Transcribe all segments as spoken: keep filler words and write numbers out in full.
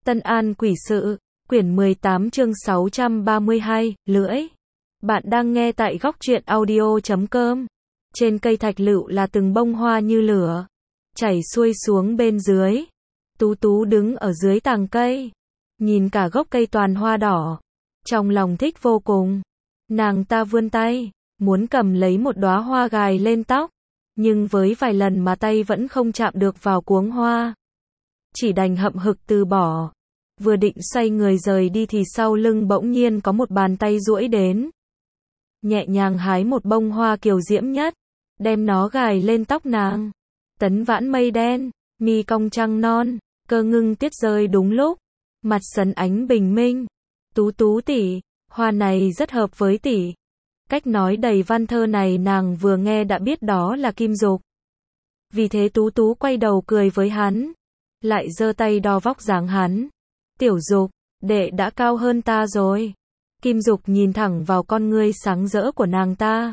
Tân An Quỷ Sự, quyển mười tám chương sáu trăm ba mươi hai, lưỡi. Bạn đang nghe tại góc truyện audio chấm com. Trên cây thạch lựu là từng bông hoa như lửa, chảy xuôi xuống bên dưới. Tú Tú đứng ở dưới tàng cây, nhìn cả gốc cây toàn hoa đỏ, trong lòng thích vô cùng. Nàng ta vươn tay, muốn cầm lấy một đóa hoa gài lên tóc, nhưng với vài lần mà tay vẫn không chạm được vào cuống hoa. Chỉ đành hậm hực từ bỏ. Vừa định xoay người rời đi thì sau lưng bỗng nhiên có một bàn tay duỗi đến, nhẹ nhàng hái một bông hoa kiều diễm nhất, đem nó gài lên tóc nàng. Tấn vãn mây đen, mi cong trăng non, cơ ngưng tuyết rơi đúng lúc, mặt sấn ánh bình minh. Tú Tú tỷ, hoa này rất hợp với tỷ. Cách nói đầy văn thơ này nàng vừa nghe đã biết đó là Kim Dục. Vì thế Tú Tú quay đầu cười với hắn, lại giơ tay đo vóc dáng hắn. Tiểu Dục, đệ đã cao hơn ta rồi. Kim Dục nhìn thẳng vào con ngươi sáng rỡ của nàng ta,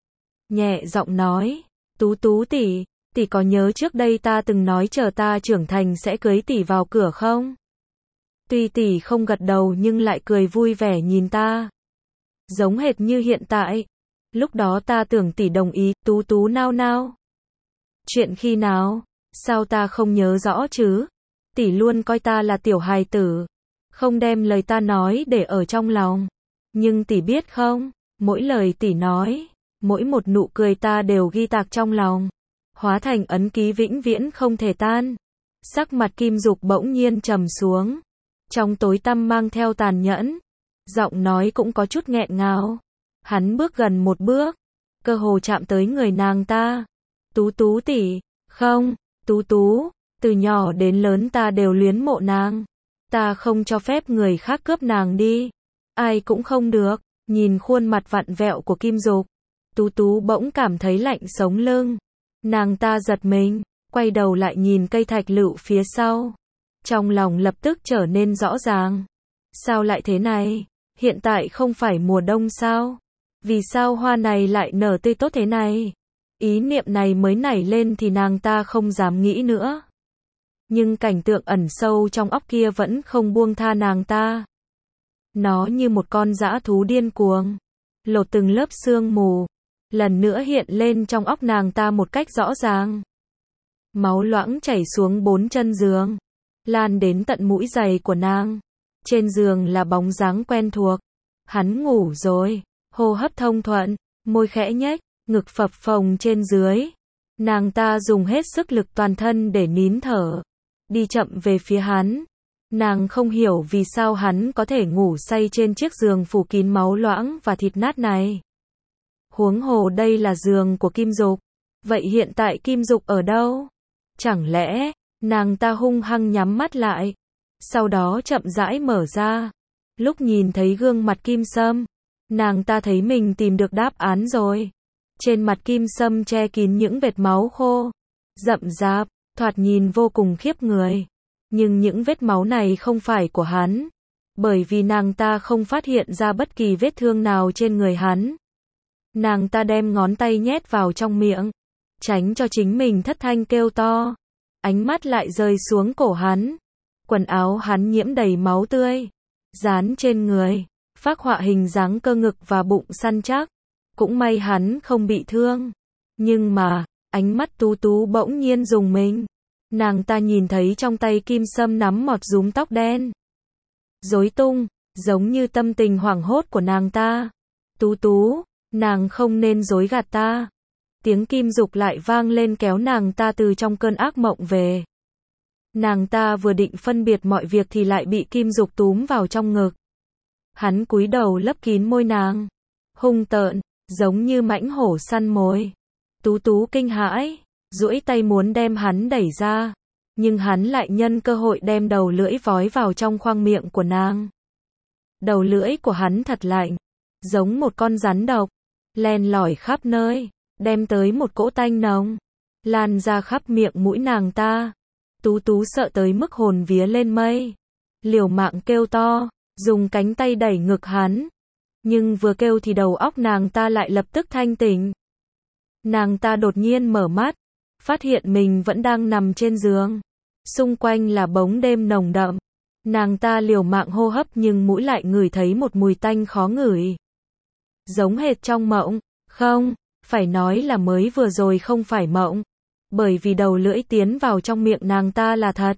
nhẹ giọng nói, Tú Tú tỷ, tỷ có nhớ trước đây ta từng nói chờ ta trưởng thành sẽ cưới tỷ vào cửa không? Tuy tỷ không gật đầu nhưng lại cười vui vẻ nhìn ta, giống hệt như hiện tại. Lúc đó ta tưởng tỷ đồng ý. Tú Tú nao nao. Chuyện khi nào? Sao ta không nhớ rõ chứ? Tỷ luôn coi ta là tiểu hài tử, không đem lời ta nói để ở trong lòng. Nhưng tỷ biết không, mỗi lời tỷ nói, mỗi một nụ cười ta đều ghi tạc trong lòng, hóa thành ấn ký vĩnh viễn không thể tan. Sắc mặt Kim Dục bỗng nhiên trầm xuống, trong tối tăm mang theo tàn nhẫn, giọng nói cũng có chút nghẹn ngào. Hắn bước gần một bước, cơ hồ chạm tới người nàng ta. Tú Tú tỷ, không, Tú Tú, từ nhỏ đến lớn ta đều luyến mộ nàng, ta không cho phép người khác cướp nàng đi, ai cũng không được. Nhìn khuôn mặt vặn vẹo của Kim Dục, Tú Tú bỗng cảm thấy lạnh sống lưng. Nàng ta giật mình, quay đầu lại nhìn cây thạch lựu phía sau, trong lòng lập tức trở nên rõ ràng. Sao lại thế này? Hiện tại không phải mùa đông sao? Vì sao hoa này lại nở tươi tốt thế này? Ý niệm này mới nảy lên thì nàng ta không dám nghĩ nữa. Nhưng cảnh tượng ẩn sâu trong óc kia vẫn không buông tha nàng ta. Nó như một con dã thú điên cuồng, lột từng lớp sương mù, lần nữa hiện lên trong óc nàng ta một cách rõ ràng. Máu loãng chảy xuống bốn chân giường, lan đến tận mũi giày của nàng. Trên giường là bóng dáng quen thuộc. Hắn ngủ rồi, hô hấp thông thuận, môi khẽ nhếch, ngực phập phồng trên dưới. Nàng ta dùng hết sức lực toàn thân để nín thở, đi chậm về phía hắn. Nàng không hiểu vì sao hắn có thể ngủ say trên chiếc giường phủ kín máu loãng và thịt nát này. Huống hồ đây là giường của Kim Dục. Vậy hiện tại Kim Dục ở đâu? Chẳng lẽ, nàng ta hung hăng nhắm mắt lại, sau đó chậm rãi mở ra. Lúc nhìn thấy gương mặt Kim Sâm, nàng ta thấy mình tìm được đáp án rồi. Trên mặt Kim Sâm che kín những vệt máu khô, rậm rạp, thoạt nhìn vô cùng khiếp người. Nhưng những vết máu này không phải của hắn, bởi vì nàng ta không phát hiện ra bất kỳ vết thương nào trên người hắn. Nàng ta đem ngón tay nhét vào trong miệng, tránh cho chính mình thất thanh kêu to. Ánh mắt lại rơi xuống cổ hắn. Quần áo hắn nhiễm đầy máu tươi, dán trên người, phác họa hình dáng cơ ngực và bụng săn chắc. Cũng may hắn không bị thương. Nhưng mà, ánh mắt Tú Tú bỗng nhiên rùng mình. Nàng ta nhìn thấy trong tay Kim Sâm nắm một rúm tóc đen, rối tung, giống như tâm tình hoảng hốt của nàng ta. Tú Tú, nàng không nên dối gạt ta. Tiếng Kim Dục lại vang lên kéo nàng ta từ trong cơn ác mộng về. Nàng ta vừa định phân biệt mọi việc thì lại bị Kim Dục túm vào trong ngực. Hắn cúi đầu lấp kín môi nàng, hung tợn, giống như mãnh hổ săn mồi. Tú Tú kinh hãi, duỗi tay muốn đem hắn đẩy ra, nhưng hắn lại nhân cơ hội đem đầu lưỡi vói vào trong khoang miệng của nàng. Đầu lưỡi của hắn thật lạnh, giống một con rắn độc, len lỏi khắp nơi, đem tới một cỗ tanh nồng, lan ra khắp miệng mũi nàng ta. Tú Tú sợ tới mức hồn vía lên mây, liều mạng kêu to, dùng cánh tay đẩy ngực hắn. Nhưng vừa kêu thì đầu óc nàng ta lại lập tức thanh tỉnh. Nàng ta đột nhiên mở mắt, phát hiện mình vẫn đang nằm trên giường. Xung quanh là bóng đêm nồng đậm, Nàng ta liều mạng hô hấp nhưng mũi lại ngửi thấy một mùi tanh khó ngửi. Giống hệt trong mộng, không, phải nói là mới vừa rồi không phải mộng, bởi vì đầu lưỡi tiến vào trong miệng nàng ta là thật.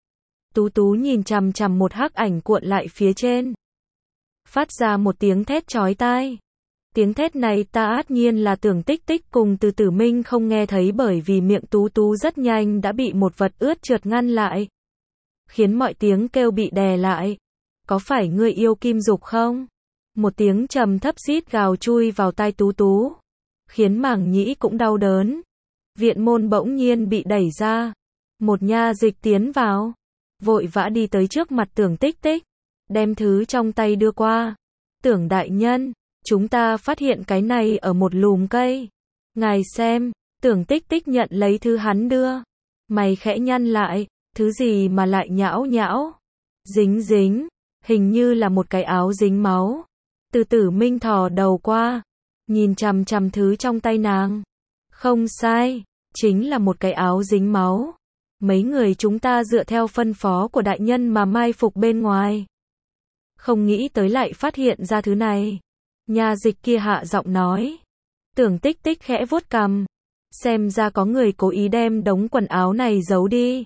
Tú Tú nhìn chằm chằm một hắc ảnh cuộn lại phía trên, phát ra một tiếng thét chói tai. Tiếng thét này ta át nhiên là Tưởng Tích Tích cùng Từ Tử Minh không nghe thấy bởi vì miệng Tú Tú rất nhanh đã bị một vật ướt trượt ngăn lại, khiến mọi tiếng kêu bị đè lại. Có phải ngươi yêu Kim Dục không? Một tiếng trầm thấp rít gào chui vào tai Tú Tú, khiến màng nhĩ cũng đau đớn. Viện môn bỗng nhiên bị đẩy ra, một nha dịch tiến vào, vội vã đi tới trước mặt Tưởng Tích Tích, đem thứ trong tay đưa qua. Tưởng đại nhân, chúng ta phát hiện cái này ở một lùm cây. Ngài xem. Tưởng Tích Tích nhận lấy thứ hắn đưa. Mày khẽ nhăn lại, thứ gì mà lại nhão nhão, dính dính, hình như là một cái áo dính máu. Từ Tử Minh thò đầu qua, nhìn chằm chằm thứ trong tay nàng. Không sai, chính là một cái áo dính máu. Mấy người chúng ta dựa theo phân phó của đại nhân mà mai phục bên ngoài. Không nghĩ tới lại phát hiện ra thứ này. Nha dịch kia hạ giọng nói. Tưởng Tích Tích khẽ vuốt cằm. Xem ra có người cố ý đem đống quần áo này giấu đi,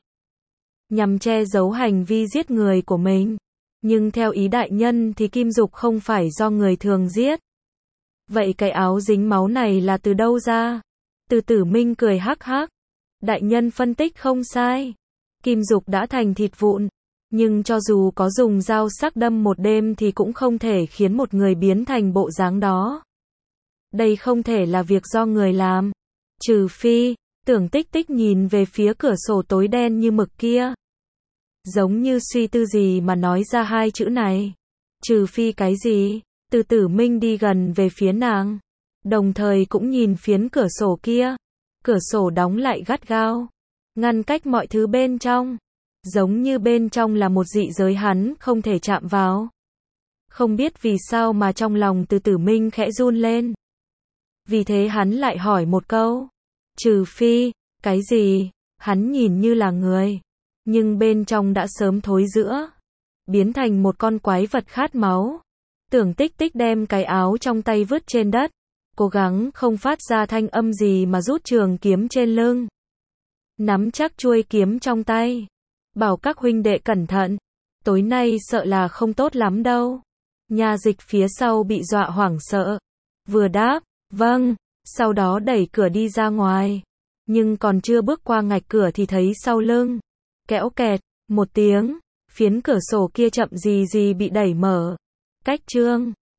nhằm che giấu hành vi giết người của mình. Nhưng theo ý đại nhân thì Kim Dục không phải do người thường giết. Vậy cái áo dính máu này là từ đâu ra? Từ Tử Minh cười hắc hắc. Đại nhân phân tích không sai. Kim Dục đã thành thịt vụn. Nhưng cho dù có dùng dao sắc đâm một đêm thì cũng không thể khiến một người biến thành bộ dáng đó. Đây không thể là việc do người làm. Trừ phi, Tưởng Tích Tích nhìn về phía cửa sổ tối đen như mực kia, giống như suy tư gì mà nói ra hai chữ này. Trừ phi cái gì? Từ Tử Minh đi gần về phía nàng, đồng thời cũng nhìn phiến cửa sổ kia. Cửa sổ đóng lại gắt gao, ngăn cách mọi thứ bên trong, giống như bên trong là một dị giới hắn không thể chạm vào. Không biết vì sao mà trong lòng Từ Tử Minh khẽ run lên. Vì thế hắn lại hỏi một câu. Trừ phi, cái gì? Hắn nhìn như là người, nhưng bên trong đã sớm thối rữa, biến thành một con quái vật khát máu. Tưởng Tích Tích đem cái áo trong tay vứt trên đất, cố gắng không phát ra thanh âm gì mà rút trường kiếm trên lưng, nắm chắc chuôi kiếm trong tay, bảo các huynh đệ cẩn thận, tối nay sợ là không tốt lắm đâu. Nha dịch phía sau bị dọa hoảng sợ, vừa đáp, vâng, sau đó đẩy cửa đi ra ngoài. Nhưng còn chưa bước qua ngạch cửa thì thấy sau lưng, kẽo kẹt, một tiếng, phiến cửa sổ kia chậm gì gì bị đẩy mở. Cách chương